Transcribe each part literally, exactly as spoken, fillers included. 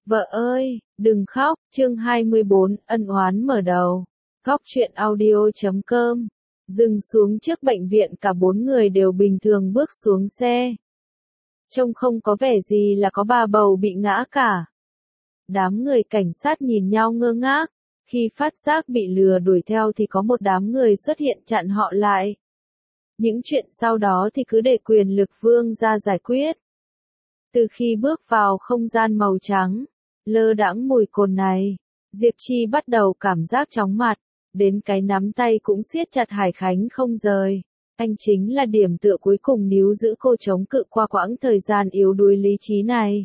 Vợ ơi, đừng khóc, chương hai mươi bốn, ân oán mở đầu. Góc truyện audio chấm com. Dừng xuống trước bệnh viện, cả bốn người đều bình thường bước xuống xe. Trông không có vẻ gì là có bà bầu bị ngã cả. Đám người cảnh sát nhìn nhau ngơ ngác. Khi phát giác bị lừa đuổi theo thì có một đám người xuất hiện chặn họ lại. Những chuyện sau đó thì cứ để quyền lực vương ra giải quyết. Từ khi bước vào không gian màu trắng, lơ đãng mùi cồn này, Diệp Chi bắt đầu cảm giác chóng mặt, đến cái nắm tay cũng siết chặt Hải Khánh không rời. Anh chính là điểm tựa cuối cùng níu giữ cô chống cự qua quãng thời gian yếu đuối lý trí này.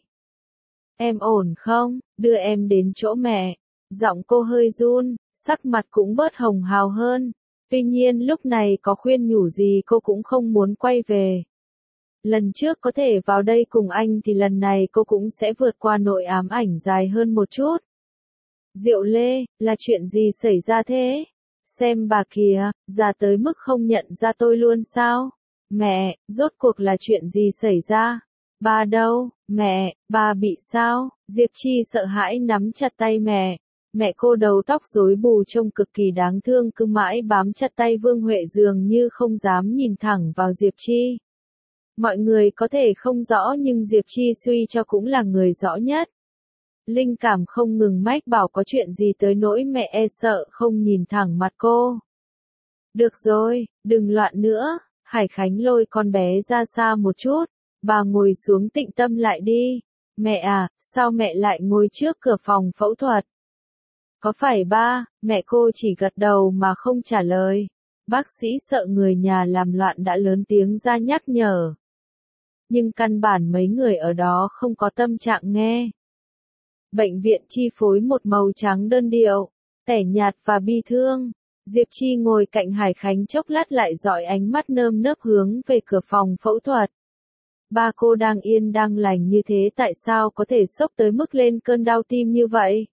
Em ổn không? Đưa em đến chỗ mẹ. Giọng cô hơi run, sắc mặt cũng bớt hồng hào hơn. Tuy nhiên lúc này có khuyên nhủ gì cô cũng không muốn quay về. Lần trước có thể vào đây cùng anh thì lần này cô cũng sẽ vượt qua nỗi ám ảnh dài hơn một chút. Diệu Lê, là chuyện gì xảy ra thế? Xem bà kìa, già tới mức không nhận ra tôi luôn sao? Mẹ, rốt cuộc là chuyện gì xảy ra? Ba đâu? Mẹ, ba bị sao? Diệp Chi sợ hãi nắm chặt tay mẹ. Mẹ cô đầu tóc rối bù trông cực kỳ đáng thương, cứ mãi bám chặt tay Vương Huệ dường như không dám nhìn thẳng vào Diệp Chi. Mọi người có thể không rõ nhưng Diệp Chi suy cho cũng là người rõ nhất. Linh cảm không ngừng mách bảo có chuyện gì tới nỗi mẹ e sợ không nhìn thẳng mặt cô. Được rồi, đừng loạn nữa, Hải Khánh lôi con bé ra xa một chút, bà ngồi xuống tĩnh tâm lại đi. Mẹ à, sao mẹ lại ngồi trước cửa phòng phẫu thuật? Có phải ba? Mẹ cô chỉ gật đầu mà không trả lời. Bác sĩ sợ người nhà làm loạn đã lớn tiếng ra nhắc nhở. Nhưng căn bản mấy người ở đó không có tâm trạng nghe. Bệnh viện chi phối một màu trắng đơn điệu, tẻ nhạt và bi thương. Diệp Chi ngồi cạnh Hải Khánh chốc lát lại dọi ánh mắt nơm nớp hướng về cửa phòng phẫu thuật. Ba cô đang yên đang lành như thế tại sao có thể sốc tới mức lên cơn đau tim như vậy?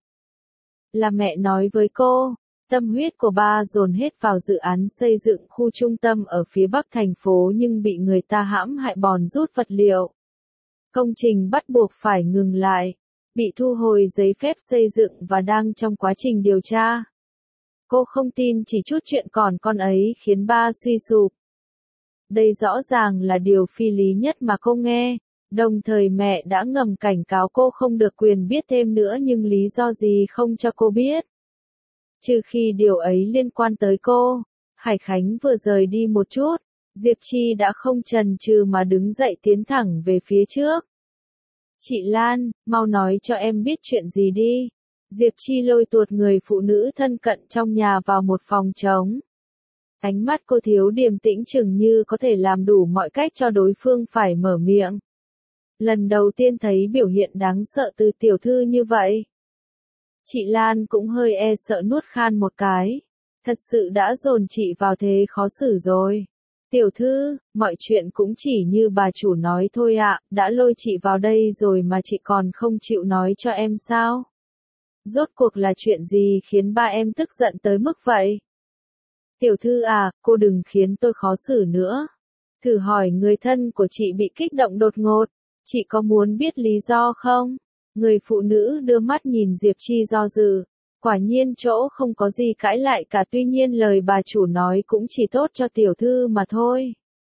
Là mẹ nói với cô, tâm huyết của ba dồn hết vào dự án xây dựng khu trung tâm ở phía bắc thành phố nhưng bị người ta hãm hại bòn rút vật liệu. Công trình bắt buộc phải ngừng lại, bị thu hồi giấy phép xây dựng và đang trong quá trình điều tra. Cô không tin chỉ chút chuyện còn con ấy khiến ba suy sụp. Đây rõ ràng là điều phi lý nhất mà cô nghe. Đồng thời mẹ đã ngầm cảnh cáo cô không được quyền biết thêm nữa nhưng lý do gì không cho cô biết. Trừ khi điều ấy liên quan tới cô. Hải Khánh vừa rời đi một chút, Diệp Chi đã không chần chừ mà đứng dậy tiến thẳng về phía trước. Chị Lan, mau nói cho em biết chuyện gì đi. Diệp Chi lôi tuột người phụ nữ thân cận trong nhà vào một phòng trống. Ánh mắt cô thiếu điềm tĩnh chừng như có thể làm đủ mọi cách cho đối phương phải mở miệng. Lần đầu tiên thấy biểu hiện đáng sợ từ tiểu thư như vậy. Chị Lan cũng hơi e sợ nuốt khan một cái. Thật sự đã dồn chị vào thế khó xử rồi. Tiểu thư, mọi chuyện cũng chỉ như bà chủ nói thôi ạ, đã lôi chị vào đây rồi mà chị còn không chịu nói cho em sao? Rốt cuộc là chuyện gì khiến ba em tức giận tới mức vậy? Tiểu thư à, cô đừng khiến tôi khó xử nữa. Thử hỏi người thân của chị bị kích động đột ngột. Chị có muốn biết lý do không? Người phụ nữ đưa mắt nhìn Diệp Chi do dự. Quả nhiên chỗ không có gì cãi lại cả, tuy nhiên lời bà chủ nói cũng chỉ tốt cho tiểu thư mà thôi.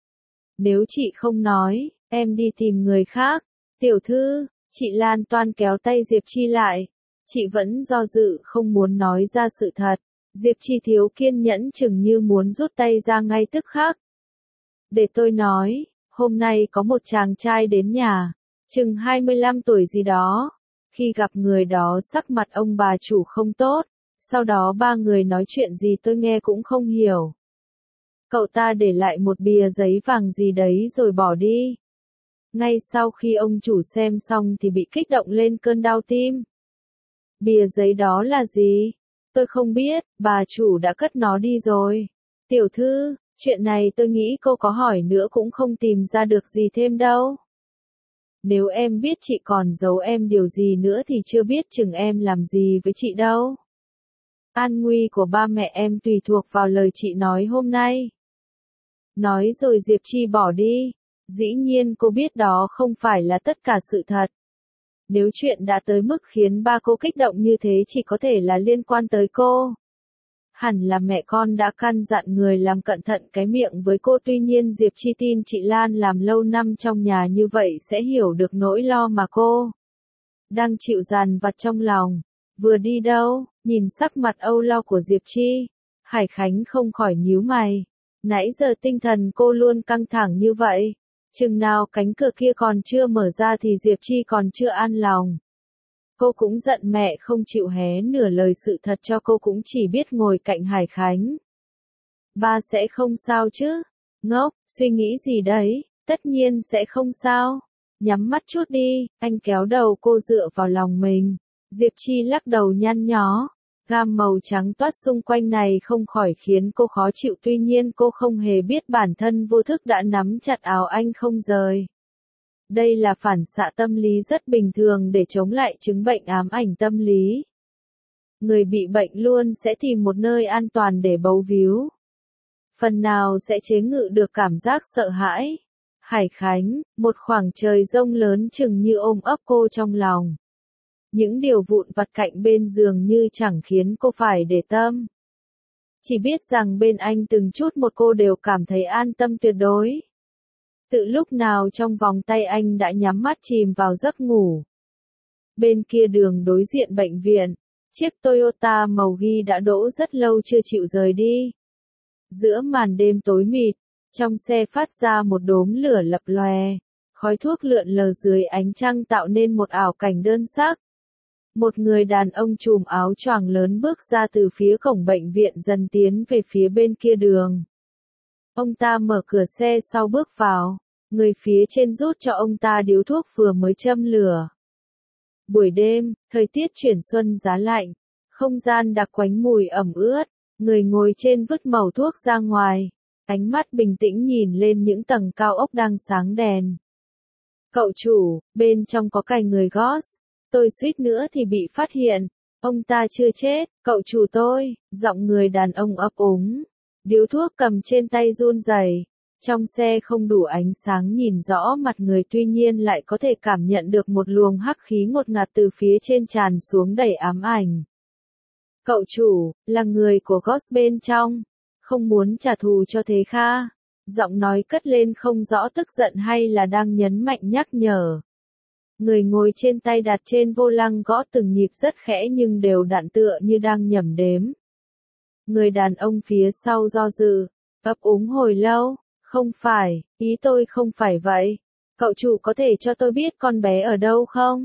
Nếu chị không nói, em đi tìm người khác. Tiểu thư, chị Lan toan kéo tay Diệp Chi lại. Chị vẫn do dự không muốn nói ra sự thật. Diệp Chi thiếu kiên nhẫn chừng như muốn rút tay ra ngay tức khắc. Để tôi nói. Hôm nay có một chàng trai đến nhà, chừng hai mươi lăm tuổi gì đó. Khi gặp người đó sắc mặt ông bà chủ không tốt, sau đó ba người nói chuyện gì tôi nghe cũng không hiểu. Cậu ta để lại một bìa giấy vàng gì đấy rồi bỏ đi. Ngay sau khi ông chủ xem xong thì bị kích động lên cơn đau tim. Bìa giấy đó là gì? Tôi không biết, bà chủ đã cất nó đi rồi. Tiểu thư, chuyện này tôi nghĩ cô có hỏi nữa cũng không tìm ra được gì thêm đâu. Nếu em biết chị còn giấu em điều gì nữa thì chưa biết chừng em làm gì với chị đâu. An nguy của ba mẹ em tùy thuộc vào lời chị nói hôm nay. Nói rồi Diệp Chi bỏ đi. Dĩ nhiên cô biết đó không phải là tất cả sự thật. Nếu chuyện đã tới mức khiến ba cô kích động như thế chỉ có thể là liên quan tới cô. Hẳn là mẹ con đã căn dặn người làm cẩn thận cái miệng với cô, tuy nhiên Diệp Chi tin chị Lan làm lâu năm trong nhà như vậy sẽ hiểu được nỗi lo mà cô đang chịu dằn vặt trong lòng. Vừa đi đâu, nhìn sắc mặt âu lo của Diệp Chi, Hải Khánh không khỏi nhíu mày. Nãy giờ tinh thần cô luôn căng thẳng như vậy. Chừng nào cánh cửa kia còn chưa mở ra thì Diệp Chi còn chưa an lòng. Cô cũng giận mẹ không chịu hé nửa lời sự thật cho cô, cũng chỉ biết ngồi cạnh Hải Khánh. Ba sẽ không sao chứ? Ngốc, suy nghĩ gì đấy, tất nhiên sẽ không sao. Nhắm mắt chút đi, anh kéo đầu cô dựa vào lòng mình. Diệp Chi lắc đầu nhăn nhó. Gam màu trắng toát xung quanh này không khỏi khiến cô khó chịu, tuy nhiên cô không hề biết bản thân vô thức đã nắm chặt áo anh không rời. Đây là phản xạ tâm lý rất bình thường để chống lại chứng bệnh ám ảnh tâm lý. Người bị bệnh luôn sẽ tìm một nơi an toàn để bấu víu. Phần nào sẽ chế ngự được cảm giác sợ hãi. Hải Khánh, một khoảng trời rông lớn chừng như ôm ấp cô trong lòng. Những điều vụn vặt cạnh bên giường như chẳng khiến cô phải để tâm. Chỉ biết rằng bên anh từng chút một cô đều cảm thấy an tâm tuyệt đối. Tự lúc nào trong vòng tay anh đã nhắm mắt chìm vào giấc ngủ. Bên kia đường đối diện bệnh viện, chiếc Toyota màu ghi đã đỗ rất lâu chưa chịu rời đi. Giữa màn đêm tối mịt, trong xe phát ra một đốm lửa lập lòe, khói thuốc lượn lờ dưới ánh trăng tạo nên một ảo cảnh đơn sắc. Một người đàn ông trùm áo choàng lớn bước ra từ phía cổng bệnh viện dần tiến về phía bên kia đường. Ông ta mở cửa xe sau bước vào, người phía trên rút cho ông ta điếu thuốc vừa mới châm lửa. Buổi đêm, thời tiết chuyển xuân giá lạnh, không gian đặc quánh mùi ẩm ướt, người ngồi trên vứt mẩu thuốc ra ngoài, ánh mắt bình tĩnh nhìn lên những tầng cao ốc đang sáng đèn. Cậu chủ, bên trong có cài người Ghost. Tôi suýt nữa thì bị phát hiện. Ông ta chưa chết, cậu chủ tôi, giọng người đàn ông ấp úng. Điếu thuốc cầm trên tay run rẩy. Trong xe không đủ ánh sáng nhìn rõ mặt người, tuy nhiên lại có thể cảm nhận được một luồng hắc khí ngột ngạt từ phía trên tràn xuống đầy ám ảnh. Cậu chủ, là người của Ghost bên trong, không muốn trả thù cho Thế Kha. Giọng nói cất lên không rõ tức giận hay là đang nhấn mạnh nhắc nhở. Người ngồi trên tay đặt trên vô lăng gõ từng nhịp rất khẽ nhưng đều đặn tựa như đang nhẩm đếm. Người đàn ông phía sau do dự, ấp úng hồi lâu, không phải, ý tôi không phải vậy. Cậu chủ có thể cho tôi biết con bé ở đâu không?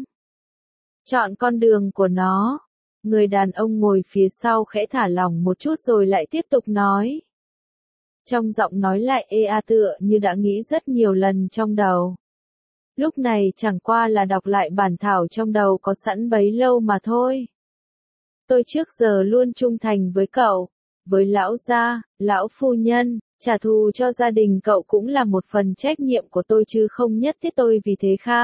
Chọn con đường của nó. Người đàn ông ngồi phía sau khẽ thả lỏng một chút rồi lại tiếp tục nói. Trong giọng nói lại ê a tựa như đã nghĩ rất nhiều lần trong đầu. Lúc này chẳng qua là đọc lại bản thảo trong đầu có sẵn bấy lâu mà thôi. Tôi trước giờ luôn trung thành với cậu, với lão gia, lão phu nhân, trả thù cho gia đình cậu cũng là một phần trách nhiệm của tôi chứ không nhất thiết tôi vì Thế Kha.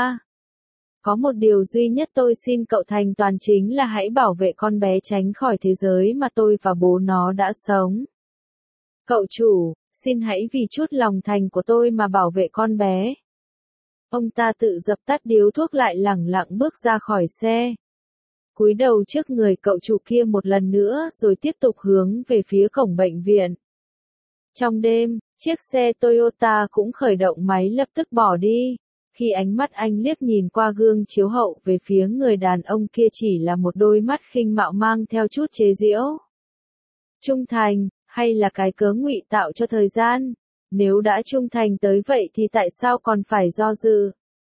Có một điều duy nhất tôi xin cậu thành toàn chính là hãy bảo vệ con bé tránh khỏi thế giới mà tôi và bố nó đã sống. Cậu chủ, xin hãy vì chút lòng thành của tôi mà bảo vệ con bé. Ông ta tự dập tắt điếu thuốc lại lẳng lặng bước ra khỏi xe. Cúi đầu trước người cậu chủ kia một lần nữa rồi tiếp tục hướng về phía cổng bệnh viện. Trong đêm, chiếc xe Toyota cũng khởi động máy lập tức bỏ đi. Khi ánh mắt anh liếc nhìn qua gương chiếu hậu về phía người đàn ông kia chỉ là một đôi mắt khinh mạo mang theo chút chế giễu. Trung thành, hay là cái cớ ngụy tạo cho thời gian? Nếu đã trung thành tới vậy thì tại sao còn phải do dự?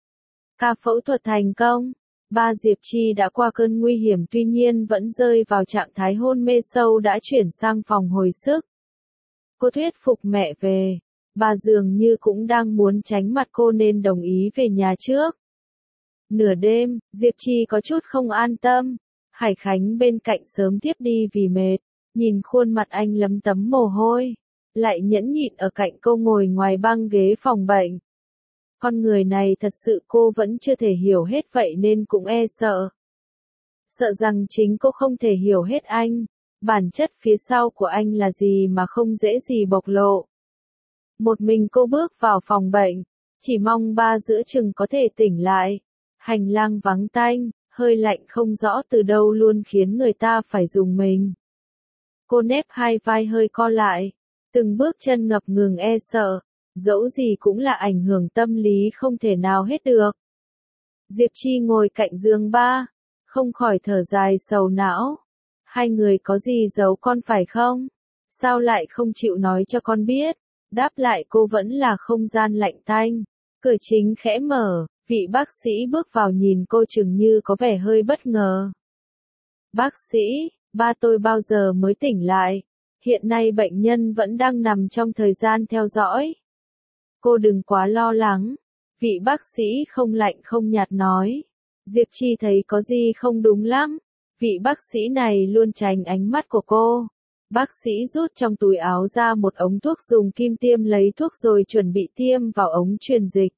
Ca phẫu thuật thành công. Ba Diệp Chi đã qua cơn nguy hiểm tuy nhiên vẫn rơi vào trạng thái hôn mê sâu đã chuyển sang phòng hồi sức. Cô thuyết phục mẹ về. Bà dường như cũng đang muốn tránh mặt cô nên đồng ý về nhà trước. Nửa đêm, Diệp Chi có chút không an tâm. Hải Khánh bên cạnh sớm tiếp đi vì mệt. Nhìn khuôn mặt anh lấm tấm mồ hôi. Lại nhẫn nhịn ở cạnh cô ngồi ngoài băng ghế phòng bệnh. Con người này thật sự cô vẫn chưa thể hiểu hết vậy nên cũng e sợ. Sợ rằng chính cô không thể hiểu hết anh. Bản chất phía sau của anh là gì mà không dễ gì bộc lộ. Một mình cô bước vào phòng bệnh. Chỉ mong ba giữa chừng có thể tỉnh lại. Hành lang vắng tanh, hơi lạnh không rõ từ đâu luôn khiến người ta phải rùng mình. Cô nép hai vai hơi co lại, từng bước chân ngập ngừng e sợ, dẫu gì cũng là ảnh hưởng tâm lý không thể nào hết được. Diệp Chi ngồi cạnh giường ba, không khỏi thở dài sầu não. Hai người có gì giấu con phải không? Sao lại không chịu nói cho con biết? Đáp lại cô vẫn là không gian lạnh tanh. Cửa chính khẽ mở, vị bác sĩ bước vào nhìn cô chừng như có vẻ hơi bất ngờ. Bác sĩ, ba tôi bao giờ mới tỉnh lại? Hiện nay bệnh nhân vẫn đang nằm trong thời gian theo dõi. Cô đừng quá lo lắng. Vị bác sĩ không lạnh không nhạt nói. Diệp Chi thấy có gì không đúng lắm. Vị bác sĩ này luôn tránh ánh mắt của cô. Bác sĩ rút trong túi áo ra một ống thuốc dùng kim tiêm lấy thuốc rồi chuẩn bị tiêm vào ống truyền dịch.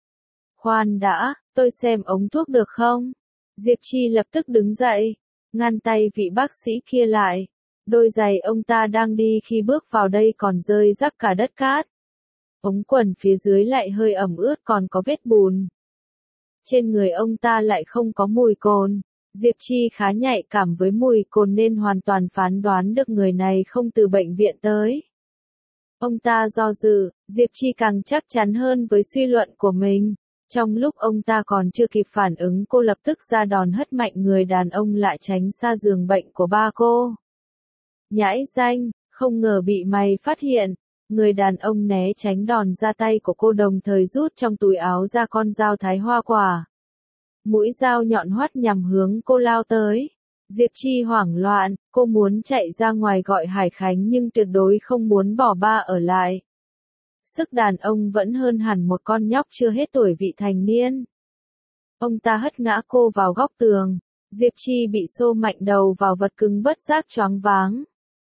Khoan đã, tôi xem ống thuốc được không? Diệp Chi lập tức đứng dậy, ngăn tay vị bác sĩ kia lại. Đôi giày ông ta đang đi khi bước vào đây còn rơi rắc cả đất cát. Ống quần phía dưới lại hơi ẩm ướt còn có vết bùn. Trên người ông ta lại không có mùi cồn. Diệp Chi khá nhạy cảm với mùi cồn nên hoàn toàn phán đoán được người này không từ bệnh viện tới. Ông ta do dự, Diệp Chi càng chắc chắn hơn với suy luận của mình. Trong lúc ông ta còn chưa kịp phản ứng cô lập tức ra đòn hất mạnh người đàn ông lại tránh xa giường bệnh của ba cô. Nhãi danh, không ngờ bị mày phát hiện. Người đàn ông né tránh đòn ra tay của cô đồng thời rút trong túi áo ra con dao thái hoa quả. Mũi dao nhọn hoắt nhằm hướng cô lao tới. Diệp Chi hoảng loạn, cô muốn chạy ra ngoài gọi Hải Khánh nhưng tuyệt đối không muốn bỏ ba ở lại. Sức đàn ông vẫn hơn hẳn một con nhóc chưa hết tuổi vị thành niên. Ông ta hất ngã cô vào góc tường. Diệp Chi bị xô mạnh đầu vào vật cứng bất giác choáng váng.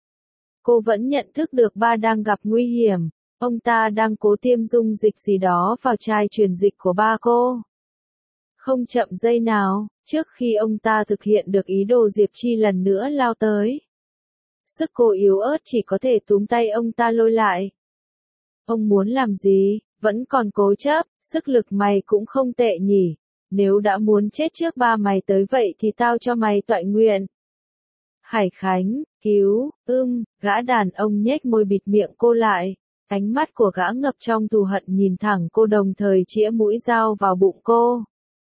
Cô vẫn nhận thức được ba đang gặp nguy hiểm. Ông ta đang cố tiêm dung dịch gì đó vào chai truyền dịch của ba cô. Không chậm giây nào, trước khi ông ta thực hiện được ý đồ Diệp Chi lần nữa lao tới. Sức cô yếu ớt chỉ có thể túm tay ông ta lôi lại. Ông muốn làm gì, vẫn còn cố chấp, sức lực mày cũng không tệ nhỉ. Nếu đã muốn chết trước ba mày tới vậy thì tao cho mày toại nguyện. Hải Khánh, cứu, ưm, gã đàn ông nhếch môi bịt miệng cô lại. Ánh mắt của gã ngập trong thù hận nhìn thẳng cô đồng thời chĩa mũi dao vào bụng cô.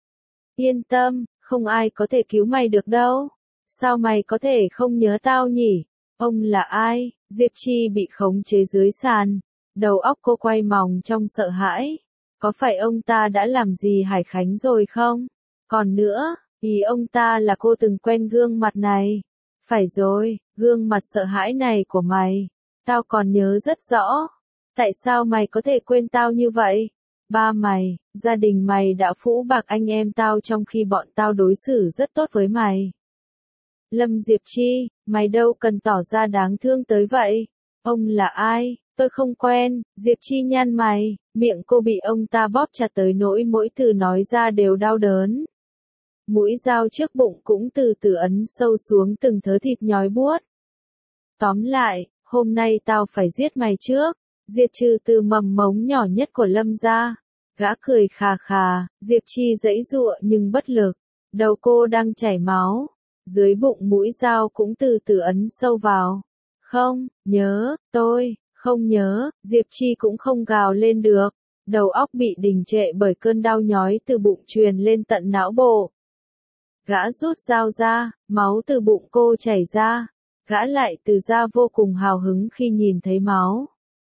Yên tâm, không ai có thể cứu mày được đâu. Sao mày có thể không nhớ tao nhỉ? Ông là ai? Diệp Chi bị khống chế dưới sàn. Đầu óc cô quay mòng trong sợ hãi. Có phải ông ta đã làm gì Hải Khánh rồi không? Còn nữa, ý ông ta là cô từng quen gương mặt này. Phải rồi, gương mặt sợ hãi này của mày. Tao còn nhớ rất rõ. Tại sao mày có thể quên tao như vậy? Ba mày, gia đình mày đã phũ bạc anh em tao trong khi bọn tao đối xử rất tốt với mày. Lâm Diệp Chi, mày đâu cần tỏ ra đáng thương tới vậy. Ông là ai? Tôi không quen. Diệp Chi nhăn mày, miệng cô bị ông ta bóp chặt tới nỗi mỗi từ nói ra đều đau đớn. Mũi dao trước bụng cũng từ từ ấn sâu xuống từng thớ thịt nhói buốt. Tóm lại, hôm nay tao phải giết mày trước. Diệt trừ từ mầm mống nhỏ nhất của Lâm gia. Gã cười khà khà, Diệp Chi giãy giụa nhưng bất lực. Đầu cô đang chảy máu. Dưới bụng mũi dao cũng từ từ ấn sâu vào. Không, nhớ, tôi, không nhớ, Diệp Chi cũng không gào lên được. Đầu óc bị đình trệ bởi cơn đau nhói từ bụng truyền lên tận não bộ. Gã rút dao ra, máu từ bụng cô chảy ra. Gã lại từ ra vô cùng hào hứng khi nhìn thấy máu.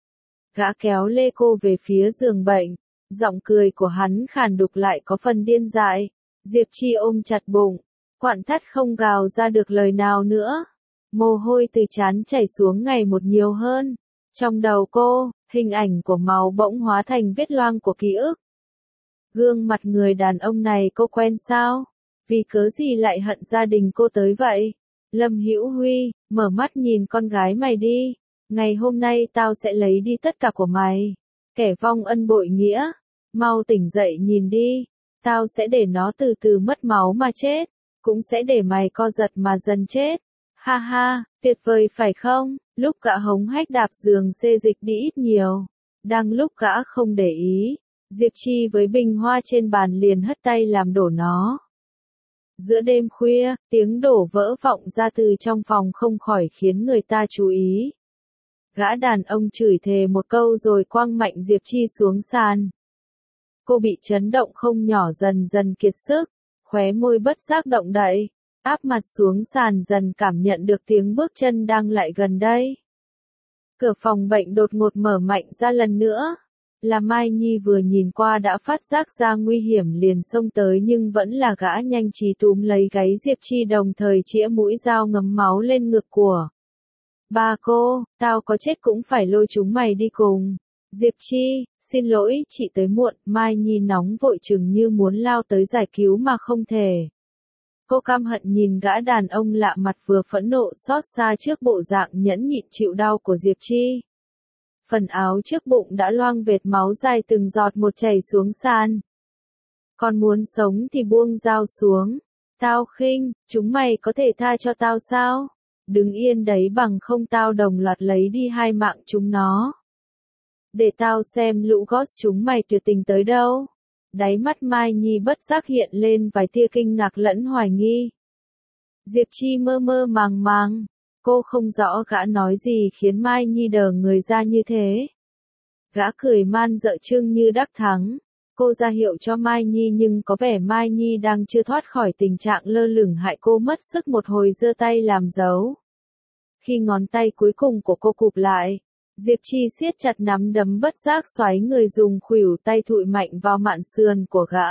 Gã kéo lê cô về phía giường bệnh. Giọng cười của hắn khàn đục lại có phần điên dại. Diệp Chi ôm chặt bụng. Quặn thắt không gào ra được lời nào nữa. Mồ hôi từ trán chảy xuống ngày một nhiều hơn. Trong đầu cô, hình ảnh của máu bỗng hóa thành vết loang của ký ức. Gương mặt người đàn ông này cô quen sao? Vì cớ gì lại hận gia đình cô tới vậy? Lâm Hữu Huy, mở mắt nhìn con gái mày đi. Ngày hôm nay tao sẽ lấy đi tất cả của mày. Kẻ vong ân bội nghĩa. Mau tỉnh dậy nhìn đi. Tao sẽ để nó từ từ mất máu mà chết. Cũng sẽ để mày co giật mà dần chết. Ha ha, tuyệt vời phải không? Lúc gã hống hách đạp giường xê dịch đi ít nhiều. Đang lúc gã không để ý. Diệp Chi với bình hoa trên bàn liền hất tay làm đổ nó. Giữa đêm khuya, tiếng đổ vỡ vọng ra từ trong phòng không khỏi khiến người ta chú ý. Gã đàn ông chửi thề một câu rồi quăng mạnh Diệp Chi xuống sàn. Cô bị chấn động không nhỏ dần dần kiệt sức, khóe môi bất giác động đậy, áp mặt xuống sàn dần cảm nhận được tiếng bước chân đang lại gần đây. Cửa phòng bệnh đột ngột mở mạnh ra lần nữa. Là Mai Nhi vừa nhìn qua đã phát giác ra nguy hiểm liền xông tới nhưng vẫn là gã nhanh trí túm lấy gáy Diệp Chi đồng thời chĩa mũi dao ngấm máu lên ngực của. Ba cô, tao có chết cũng phải lôi chúng mày đi cùng. Diệp Chi, xin lỗi, chị tới muộn, Mai Nhi nóng vội chừng như muốn lao tới giải cứu mà không thể. Cô căm hận nhìn gã đàn ông lạ mặt vừa phẫn nộ xót xa trước bộ dạng nhẫn nhịn chịu đau của Diệp Chi. Phần áo trước bụng đã loang vệt máu dài từng giọt một chảy xuống sàn. Còn muốn sống thì buông dao xuống. Tao khinh, chúng mày có thể tha cho tao sao? Đứng yên đấy bằng không tao đồng loạt lấy đi hai mạng chúng nó. Để tao xem lũ gót chúng mày tuyệt tình tới đâu. Đáy mắt Mai Nhi bất giác hiện lên vài tia kinh ngạc lẫn hoài nghi. Diệp Chi mơ mơ màng màng. Cô không rõ gã nói gì khiến Mai Nhi đờ người ra như thế. Gã cười man dợ trưng như đắc thắng. Cô ra hiệu cho Mai Nhi nhưng có vẻ Mai Nhi đang chưa thoát khỏi tình trạng lơ lửng hại cô mất sức một hồi giơ tay làm dấu. Khi ngón tay cuối cùng của cô cụp lại, Diệp Chi siết chặt nắm đấm bất giác xoáy người dùng khuỷu tay thụi mạnh vào mạn sườn của gã.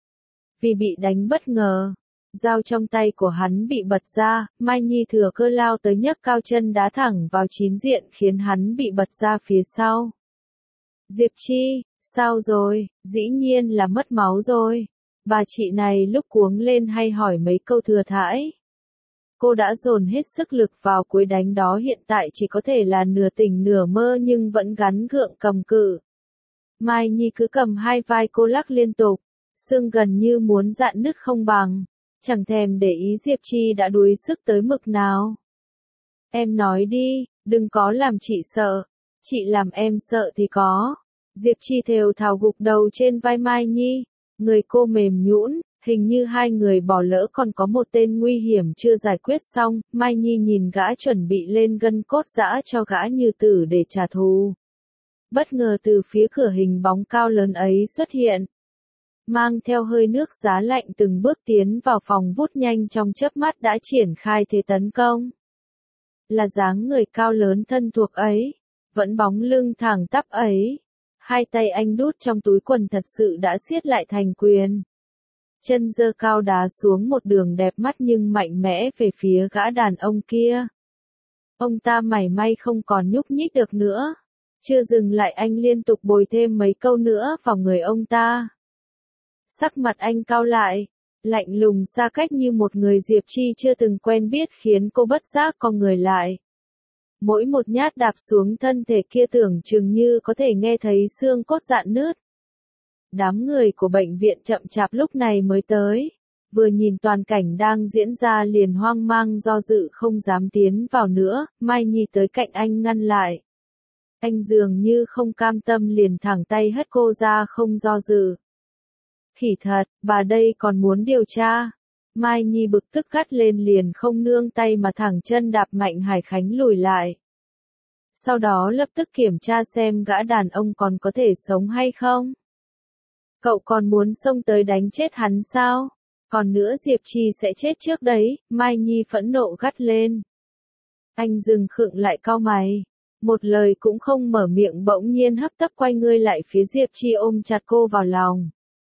Vì bị đánh bất ngờ, dao trong tay của hắn bị bật ra, Mai Nhi thừa cơ lao tới nhấc cao chân đá thẳng vào chín diện khiến hắn bị bật ra phía sau. Diệp Chi, sao rồi, dĩ nhiên là mất máu rồi. Bà chị này lúc cuống lên hay hỏi mấy câu thừa thãi. Cô đã dồn hết sức lực vào cúi đánh đó hiện tại chỉ có thể là nửa tỉnh nửa mơ nhưng vẫn gắn gượng cầm cự. Mai Nhi cứ cầm hai vai cô lắc liên tục, xương gần như muốn rạn nứt không bằng. Chẳng thèm để ý Diệp Chi đã đuối sức tới mực nào. Em nói đi, đừng có làm chị sợ. Chị làm em sợ thì có. Diệp Chi thều thào gục đầu trên vai Mai Nhi. Người cô mềm nhũn, hình như hai người bỏ lỡ còn có một tên nguy hiểm chưa giải quyết xong. Mai Nhi nhìn gã chuẩn bị lên gân cốt giã cho gã như tử để trả thù. Bất ngờ từ phía cửa hình bóng cao lớn ấy xuất hiện. Mang theo hơi nước giá lạnh từng bước tiến vào phòng vút nhanh trong chớp mắt đã triển khai thế tấn công. Là dáng người cao lớn thân thuộc ấy, vẫn bóng lưng thẳng tắp ấy. Hai tay anh đút trong túi quần thật sự đã siết lại thành quyền. Chân giơ cao đá xuống một đường đẹp mắt nhưng mạnh mẽ về phía gã đàn ông kia. Ông ta mảy may không còn nhúc nhích được nữa. Chưa dừng lại anh liên tục bồi thêm mấy câu nữa vào người ông ta. Sắc mặt anh cau lại, lạnh lùng xa cách như một người Diệp Chi chưa từng quen biết khiến cô bất giác cong người lại. Mỗi một nhát đạp xuống thân thể kia tưởng chừng như có thể nghe thấy xương cốt rạn nứt. Đám người của bệnh viện chậm chạp lúc này mới tới, vừa nhìn toàn cảnh đang diễn ra liền hoang mang do dự không dám tiến vào nữa. Mai Nhi tới cạnh anh ngăn lại. Anh dường như không cam tâm liền thẳng tay hất cô ra không do dự. Khỉ thật, bà đây còn muốn điều tra. Mai Nhi bực tức gắt lên liền không nương tay mà thẳng chân đạp mạnh Hải Khánh lùi lại. Sau đó lập tức kiểm tra xem gã đàn ông còn có thể sống hay không. Cậu còn muốn xông tới đánh chết hắn sao? Còn nữa Diệp Chi sẽ chết trước đấy, Mai Nhi phẫn nộ gắt lên. Anh dừng khựng lại cau mày. Một lời cũng không mở miệng bỗng nhiên hấp tấp quay người lại phía Diệp Chi ôm chặt cô vào lòng.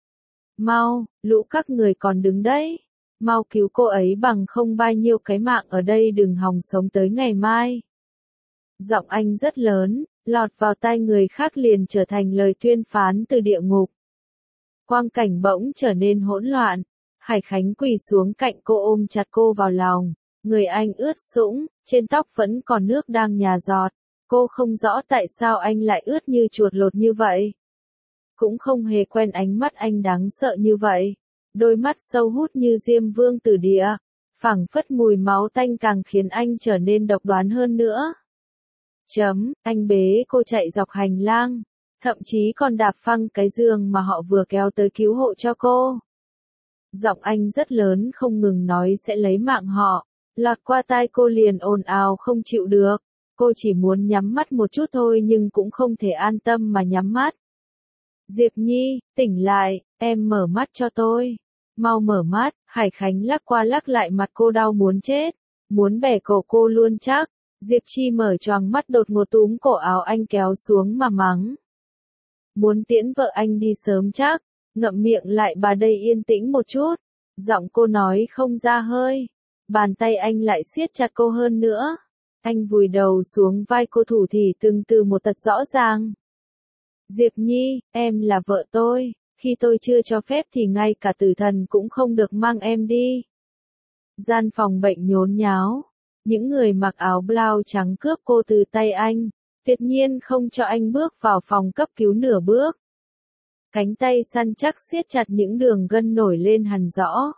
Mau, lũ các người còn đứng đấy. Mau cứu cô ấy bằng không bao nhiêu cái mạng ở đây đừng hòng sống tới ngày mai. Giọng anh rất lớn, lọt vào tai người khác liền trở thành lời tuyên phán từ địa ngục. Quang cảnh bỗng trở nên hỗn loạn. Hải Khánh quỳ xuống cạnh cô ôm chặt cô vào lòng. Người anh ướt sũng, trên tóc vẫn còn nước đang nhà giọt. Cô không rõ tại sao anh lại ướt như chuột lột như vậy. Cũng không hề quen ánh mắt anh đáng sợ như vậy. Đôi mắt sâu hút như diêm vương tử địa. Phảng phất mùi máu tanh càng khiến anh trở nên độc đoán hơn nữa. Chấm, anh bế cô chạy dọc hành lang. Thậm chí còn đạp phăng cái giường mà họ vừa kéo tới cứu hộ cho cô. Giọng anh rất lớn không ngừng nói sẽ lấy mạng họ. Lọt qua tai cô liền ồn ào không chịu được. Cô chỉ muốn nhắm mắt một chút thôi nhưng cũng không thể an tâm mà nhắm mắt. Diệp Nhi, tỉnh lại, em mở mắt cho tôi. Mau mở mắt, Hải Khánh lắc qua lắc lại mặt cô đau muốn chết. Muốn bẻ cổ cô luôn chắc. Diệp Chi mở choàng mắt đột ngột túm cổ áo anh kéo xuống mà mắng. Muốn tiễn vợ anh đi sớm chắc. Ngậm miệng lại bà đây yên tĩnh một chút. Giọng cô nói không ra hơi. Bàn tay anh lại siết chặt cô hơn nữa. Anh vùi đầu xuống vai cô thủ thỉ từng từ một tật rõ ràng. Diệp Nhi, em là vợ tôi. Khi tôi chưa cho phép thì ngay cả tử thần cũng không được mang em đi. Gian phòng bệnh nhốn nháo. Những người mặc áo blau trắng cướp cô từ tay anh. Tuyệt nhiên không cho anh bước vào phòng cấp cứu nửa bước. Cánh tay săn chắc siết chặt những đường gân nổi lên hằn rõ.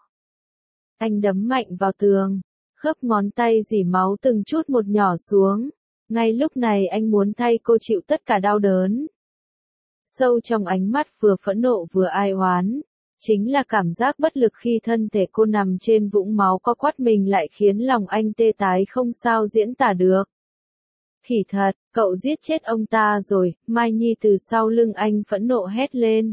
Anh đấm mạnh vào tường. Khớp ngón tay rỉ máu từng chút một nhỏ xuống. Ngay lúc này anh muốn thay cô chịu tất cả đau đớn. Sâu trong ánh mắt vừa phẫn nộ vừa ai oán. Chính là cảm giác bất lực khi thân thể cô nằm trên vũng máu co quắp mình lại khiến lòng anh tê tái không sao diễn tả được. Khỉ thật, cậu giết chết ông ta rồi, Mai Nhi từ sau lưng anh phẫn nộ hét lên.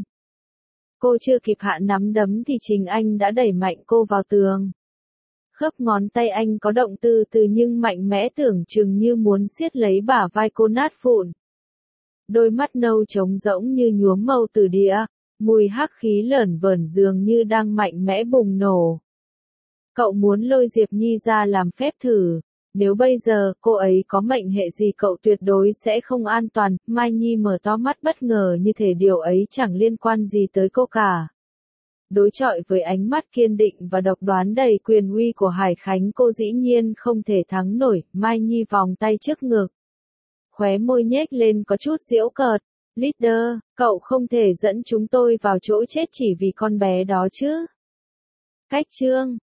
Cô chưa kịp hạ nắm đấm thì Trình Anh đã đẩy mạnh cô vào tường. Khớp ngón tay anh có động từ từ nhưng mạnh mẽ tưởng chừng như muốn siết lấy bả vai cô nát vụn. Đôi mắt nâu trống rỗng như nhuốm màu từ địa, mùi hắc khí lởn vởn dường như đang mạnh mẽ bùng nổ. Cậu muốn lôi Diệp Nhi ra làm phép thử. Nếu bây giờ cô ấy có mệnh hệ gì cậu tuyệt đối sẽ không an toàn. Mai Nhi mở to mắt bất ngờ như thể điều ấy chẳng liên quan gì tới cô cả. Đối chọi với ánh mắt kiên định và độc đoán đầy quyền uy của Hải Khánh cô dĩ nhiên không thể thắng nổi. Mai Nhi vòng tay trước ngực. Khóe môi nhếch lên có chút giễu cợt. Leader, cậu không thể dẫn chúng tôi vào chỗ chết chỉ vì con bé đó chứ. Cách chương